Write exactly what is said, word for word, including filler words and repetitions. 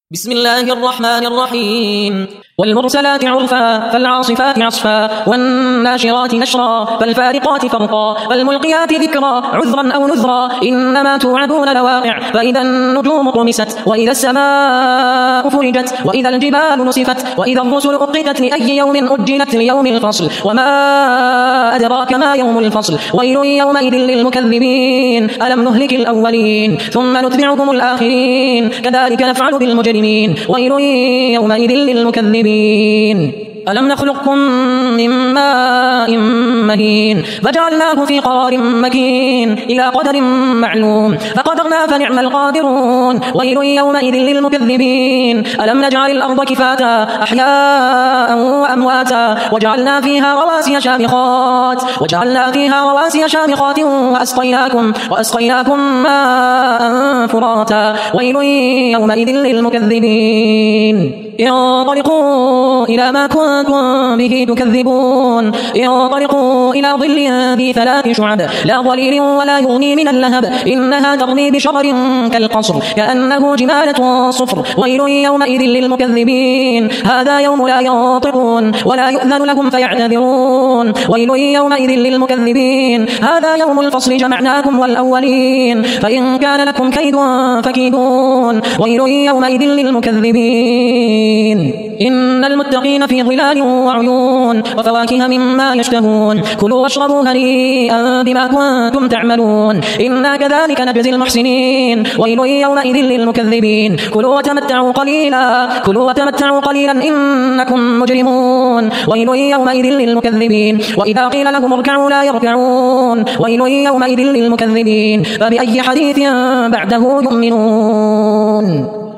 بسم الله الرحمن الرحيم والمرسلات عرفا فالعاصفات عصفا والناشرات نشرا فالفارقات فرقا فالملقيات ذكرا عذرا أو نذرا إنما توعدون لواقع فإذا النجوم طمست وإذا السماء فرجت وإذا الجبال نسفت وإذا الرسل أقتت لأي يوم أجلت ليوم الفصل وما أدراك ما يوم الفصل ويل يومئذ للمكذبين ألم نهلك الأولين ثم نتبعهم الآخرين كذلك نفعل بالمجرمين ويل يومئذ للمكذبين ألم نخلقكم من ماء مهين فجعلناه في قرار مكين إلى قدر معلوم فقدرنا فنعم القادرون ويل يومئذ للمكذبين ألم نجعل الأرض كفاتا أحياء وأمواتا وجعلنا فيها رواسي شامخات وجعلنا فيها رواسي شامخات وأسقيناكم وأسقيناكم ماء فراتا ويل يومئذ للمكذبين انطلقوا إلى ما كنتم به تكذبون انطلقوا إلى ظل ذي ثلاث شعب لا ظليل ولا يغني من اللهب إنها ترمي بشرر كالقصر كأنه جمالة صفر ويل يومئذ للمكذبين هذا يوم لا ينطقون ولا يؤذن لهم فيعتذرون ويل يومئذ للمكذبين هذا يوم الفصل جمعناكم والأولين فإن كان لكم كيد فكيدون ويل يومئذ للمكذبين إن المتقين في ظلال وعيون وفواكه مما يشتهون كلوا واشربوا هنيئا بما كنتم تعملون إنا كذلك نجزي المحسنين ويل يومئذ للمكذبين كلوا وتمتعوا قليلا كلوا وتمتعوا قليلا إنكم مجرمون ويل يومئذ للمكذبين وإذا قيل لهم اركعوا لا يركعون ويل يومئذ للمكذبين فبأي حديث بعده يؤمنون.